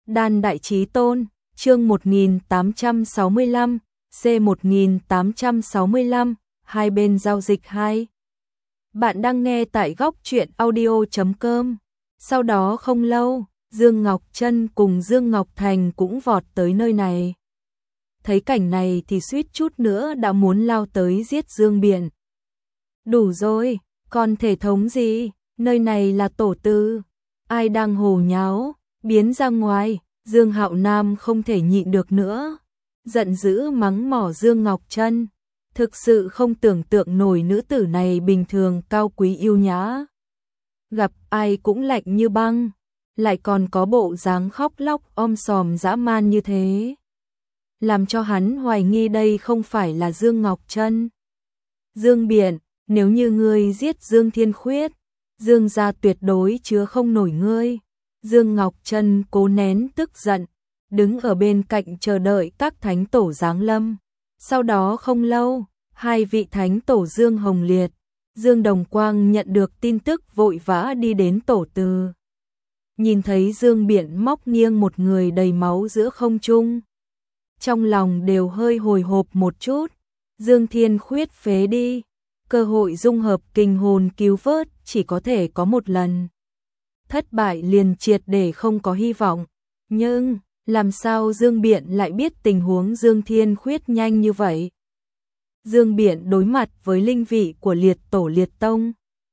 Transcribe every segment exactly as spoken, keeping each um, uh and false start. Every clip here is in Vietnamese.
Đan Đại Chí Tôn, chương một nghìn tám trăm sáu mươi lăm, C một nghìn tám trăm sáu mươi lăm, hai bên giao dịch hai. Bạn đang nghe tại góc truyện audio chấm com. Sau đó không lâu, Dương Ngọc Trân cùng Dương Ngọc Thành cũng vọt tới nơi này. Thấy cảnh này thì suýt chút nữa đã muốn lao tới giết Dương Biện. Đủ rồi, còn thể thống gì, nơi này là tổ tư. Ai đang hồ nháo, biến ra ngoài. Dương Hạo Nam không thể nhịn được nữa, giận dữ mắng mỏ Dương Ngọc Trân. Thực sự không tưởng tượng nổi nữ tử này bình thường cao quý yêu nhã, gặp ai cũng lạnh như băng, lại còn có bộ dáng khóc lóc om sòm dã man như thế, làm cho hắn hoài nghi đây không phải là Dương Ngọc Trân. Dương Biện, nếu như ngươi giết Dương Thiên Khuyết, Dương gia tuyệt đối chứa không nổi ngươi. Dương Ngọc Trân cố nén tức giận, đứng ở bên cạnh chờ đợi các thánh tổ giáng lâm. Sau đó không lâu, hai vị thánh tổ Dương Hồng Liệt, Dương Đồng Quang nhận được tin tức vội vã đi đến tổ từ. Nhìn thấy Dương Biện móc nghiêng một người đầy máu giữa không trung, trong lòng đều hơi hồi hộp một chút. Dương Thiên Khuyết phế đi, cơ hội dung hợp kinh hồn cứu vớt chỉ có thể có một lần. Thất bại liền triệt để không có hy vọng. Nhưng, làm sao Dương Biện lại biết tình huống Dương Thiên Khuyết nhanh như vậy? Dương Biện đối mặt với linh vị của liệt tổ liệt tông,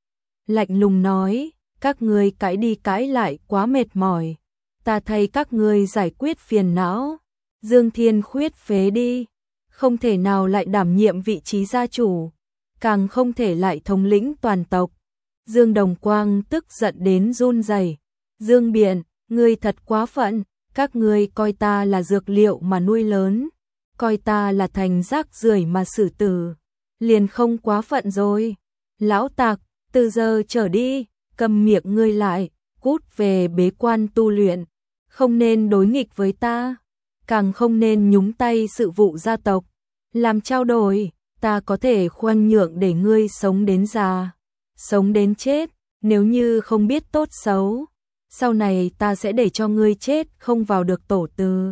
lạnh lùng nói, các ngươi cãi đi cãi lại quá mệt mỏi, ta thay các ngươi giải quyết phiền não. Dương Thiên Khuyết phế đi, không thể nào lại đảm nhiệm vị trí gia chủ, càng không thể lại thống lĩnh toàn tộc. Dương Đồng Quang tức giận đến run rẩy. Dương Biện, ngươi thật quá phận, các ngươi coi ta là dược liệu mà nuôi lớn, coi ta là thành rác rưởi mà xử tử, liền không quá phận rồi. Lão tặc, từ giờ trở đi, cầm miệng ngươi lại, cút về bế quan tu luyện, không nên đối nghịch với ta, càng không nên nhúng tay sự vụ gia tộc. Làm trao đổi, ta có thể khoan nhượng để ngươi sống đến già, sống đến chết, nếu như không biết tốt xấu, sau này ta sẽ để cho ngươi chết không vào được tổ từ,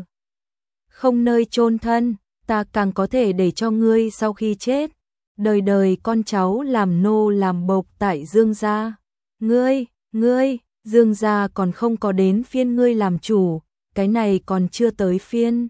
không nơi chôn thân. Ta càng có thể để cho ngươi sau khi chết, đời đời con cháu làm nô làm bộc tại Dương gia. Ngươi, ngươi, Dương gia còn không có đến phiên ngươi làm chủ, cái này còn chưa tới phiên.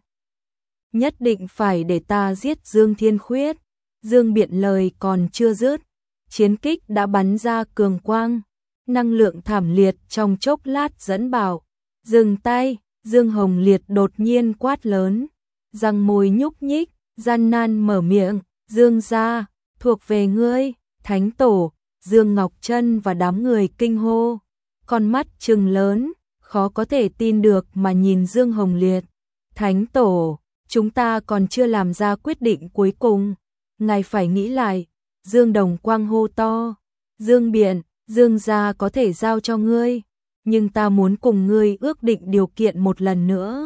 Nhất định phải để ta giết Dương Thiên Khuyết. Dương Biện lời còn chưa dứt, chiến kích đã bắn ra cường quang, năng lượng thảm liệt trong chốc lát dẫn bảo. Dừng tay, Dương Hồng Liệt đột nhiên quát lớn, răng môi nhúc nhích, gian nan mở miệng, Dương gia, thuộc về ngươi. Thánh tổ, Dương Ngọc Trân và đám người kinh hô, con mắt trừng lớn, khó có thể tin được mà nhìn Dương Hồng Liệt. Thánh tổ, chúng ta còn chưa làm ra quyết định cuối cùng, ngài phải nghĩ lại. Dương Đồng Quang hô to, Dương Biện, Dương gia có thể giao cho ngươi, nhưng ta muốn cùng ngươi ước định điều kiện một lần nữa.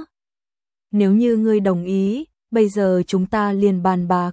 Nếu như ngươi đồng ý, bây giờ chúng ta liền bàn bạc.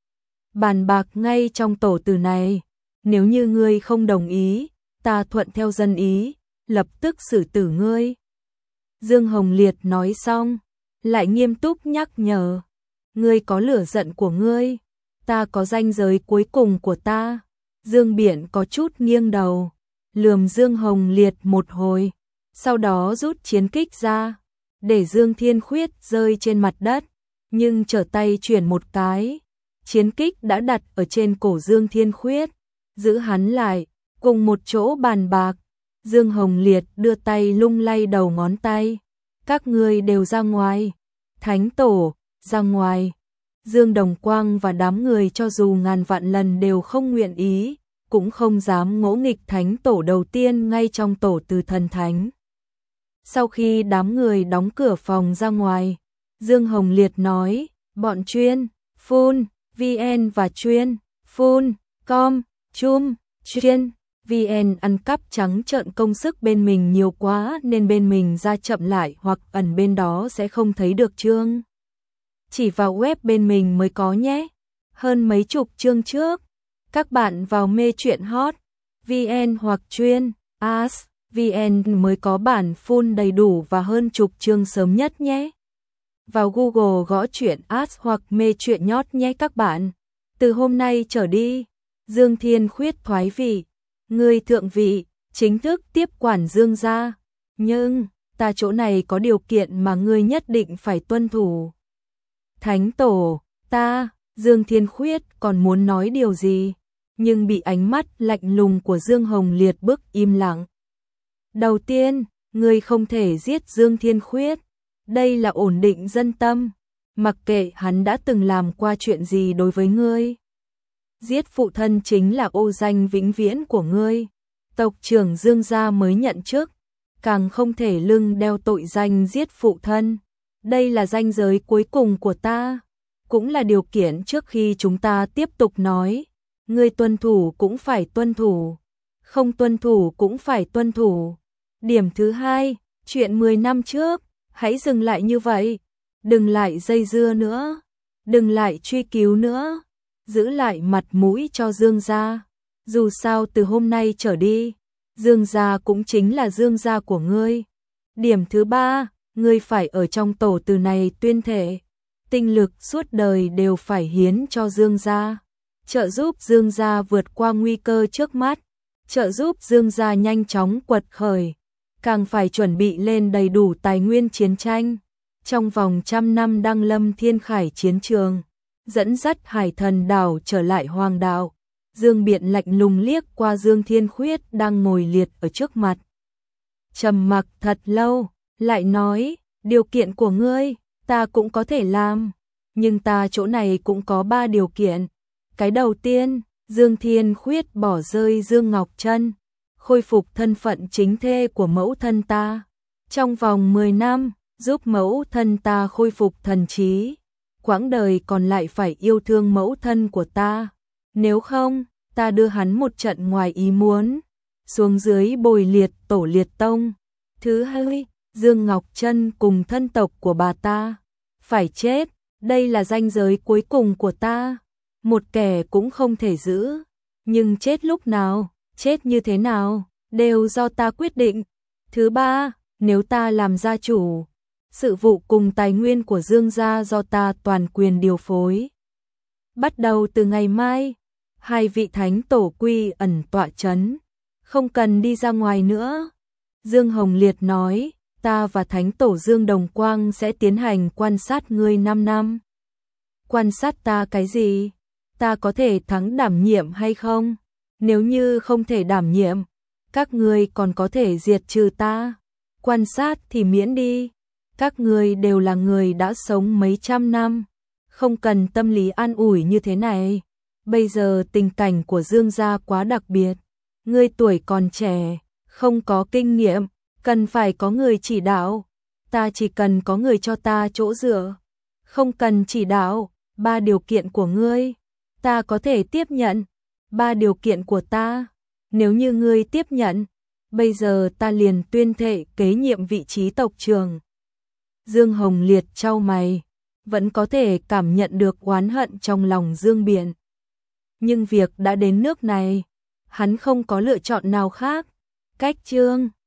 Bàn bạc ngay trong tổ từ này, nếu như ngươi không đồng ý, ta thuận theo dân ý, lập tức xử tử ngươi. Dương Hồng Liệt nói xong, lại nghiêm túc nhắc nhở, ngươi có lửa giận của ngươi, ta có ranh giới cuối cùng của ta. Dương Biện có chút nghiêng đầu, lườm Dương Hồng Liệt một hồi, sau đó rút chiến kích ra, để Dương Thiên Khuyết rơi trên mặt đất, nhưng trở tay chuyển một cái, chiến kích đã đặt ở trên cổ Dương Thiên Khuyết, giữ hắn lại, cùng một chỗ bàn bạc. Dương Hồng Liệt đưa tay lung lay đầu ngón tay, các ngươi đều ra ngoài. Thánh tổ, ra ngoài. Dương Đồng Quang và đám người cho dù ngàn vạn lần đều không nguyện ý, cũng không dám ngỗ nghịch thánh tổ đầu tiên ngay trong tổ từ thần thánh. Sau khi đám người đóng cửa phòng ra ngoài, Dương Hồng Liệt nói, bọn chuyên, phun, vn và chuyên, phun, com, chum, chuyên, vn ăn cắp trắng trợn công sức bên mình nhiều quá nên bên mình ra chậm lại hoặc ẩn bên đó sẽ không thấy được chương. Chỉ vào web bên mình mới có nhé. Hơn mấy chục chương trước, các bạn vào mê truyện hot, vn hoặc chuyên, as, vn mới có bản full đầy đủ và hơn chục chương sớm nhất nhé. Vào Google gõ truyện ads hoặc mê truyện nhót nhé các bạn. Từ hôm nay trở đi, Dương Thiên Khuyết thoái vị, người thượng vị, chính thức tiếp quản Dương gia. Nhưng, ta chỗ này có điều kiện mà ngươi nhất định phải tuân thủ. Thánh tổ, ta, Dương Thiên Khuyết còn muốn nói điều gì, nhưng bị ánh mắt lạnh lùng của Dương Hồng Liệt bức im lặng. Đầu tiên, ngươi không thể giết Dương Thiên Khuyết, đây là ổn định dân tâm, mặc kệ hắn đã từng làm qua chuyện gì đối với ngươi. Giết phụ thân chính là ô danh vĩnh viễn của ngươi, tộc trưởng Dương gia mới nhận chức, càng không thể lưng đeo tội danh giết phụ thân. Đây là ranh giới cuối cùng của ta, cũng là điều kiện trước khi chúng ta tiếp tục nói. Ngươi tuân thủ cũng phải tuân thủ, không tuân thủ cũng phải tuân thủ. Điểm thứ hai, chuyện mười năm trước, hãy dừng lại như vậy, đừng lại dây dưa nữa, đừng lại truy cứu nữa, giữ lại mặt mũi cho Dương gia. Dù sao từ hôm nay trở đi, Dương gia cũng chính là Dương gia của ngươi. Điểm thứ ba, ngươi phải ở trong tổ từ này tuyên thệ, tinh lực suốt đời đều phải hiến cho Dương gia, trợ giúp Dương gia vượt qua nguy cơ trước mắt, trợ giúp Dương gia nhanh chóng quật khởi, càng phải chuẩn bị lên đầy đủ tài nguyên chiến tranh. Trong vòng trăm năm đăng lâm thiên khải chiến trường, dẫn dắt hải thần đảo trở lại hoàng đạo. Dương Biện lạnh lùng liếc qua Dương Thiên Khuyết đang ngồi liệt ở trước mặt. Trầm mặc thật lâu, lại nói, điều kiện của ngươi, ta cũng có thể làm, nhưng ta chỗ này cũng có ba điều kiện. Cái đầu tiên, Dương Thiên Khuyết bỏ rơi Dương Ngọc Trân, khôi phục thân phận chính thê của mẫu thân ta. Trong vòng mười năm, giúp mẫu thân ta khôi phục thần trí, quãng đời còn lại phải yêu thương mẫu thân của ta. Nếu không, ta đưa hắn một trận ngoài ý muốn, xuống dưới bồi liệt tổ liệt tông. Thứ hai, Dương Ngọc Trân cùng thân tộc của bà ta phải chết, đây là ranh giới cuối cùng của ta, một kẻ cũng không thể giữ. Nhưng chết lúc nào, chết như thế nào, đều do ta quyết định. Thứ ba, nếu ta làm gia chủ, sự vụ cùng tài nguyên của Dương gia do ta toàn quyền điều phối. Bắt đầu từ ngày mai, hai vị thánh tổ quy ẩn tọa chấn, không cần đi ra ngoài nữa. Dương Hồng Liệt nói, ta và thánh tổ Dương Đồng Quang sẽ tiến hành quan sát ngươi năm năm. Quan sát ta cái gì? Ta có thể thắng đảm nhiệm hay không? Nếu như không thể đảm nhiệm, các ngươi còn có thể diệt trừ ta. Quan sát thì miễn đi. Các ngươi đều là người đã sống mấy trăm năm, không cần tâm lý an ủi như thế này. Bây giờ tình cảnh của Dương gia quá đặc biệt, ngươi tuổi còn trẻ, không có kinh nghiệm, cần phải có người chỉ đạo. Ta chỉ cần có người cho ta chỗ dựa, không cần chỉ đạo. Ba điều kiện của ngươi, ta có thể tiếp nhận. Ba điều kiện của ta, nếu như ngươi tiếp nhận, bây giờ ta liền tuyên thệ kế nhiệm vị trí tộc trưởng. Dương Hồng Liệt chau mày, vẫn có thể cảm nhận được oán hận trong lòng Dương Biện. Nhưng việc đã đến nước này, hắn không có lựa chọn nào khác. Cách chương